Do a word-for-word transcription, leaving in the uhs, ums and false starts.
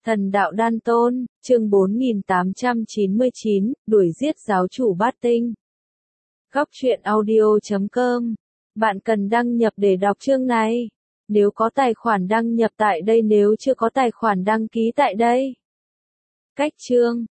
Thần đạo đan tôn, chương bốn nghìn tám trăm chín mươi chín, đuổi giết giáo chủ bát tinh. Góc truyện audio chấm com. Bạn cần đăng nhập để đọc chương này. Nếu có tài khoản đăng nhập tại đây, nếu chưa có tài khoản đăng ký tại đây. Cách chương,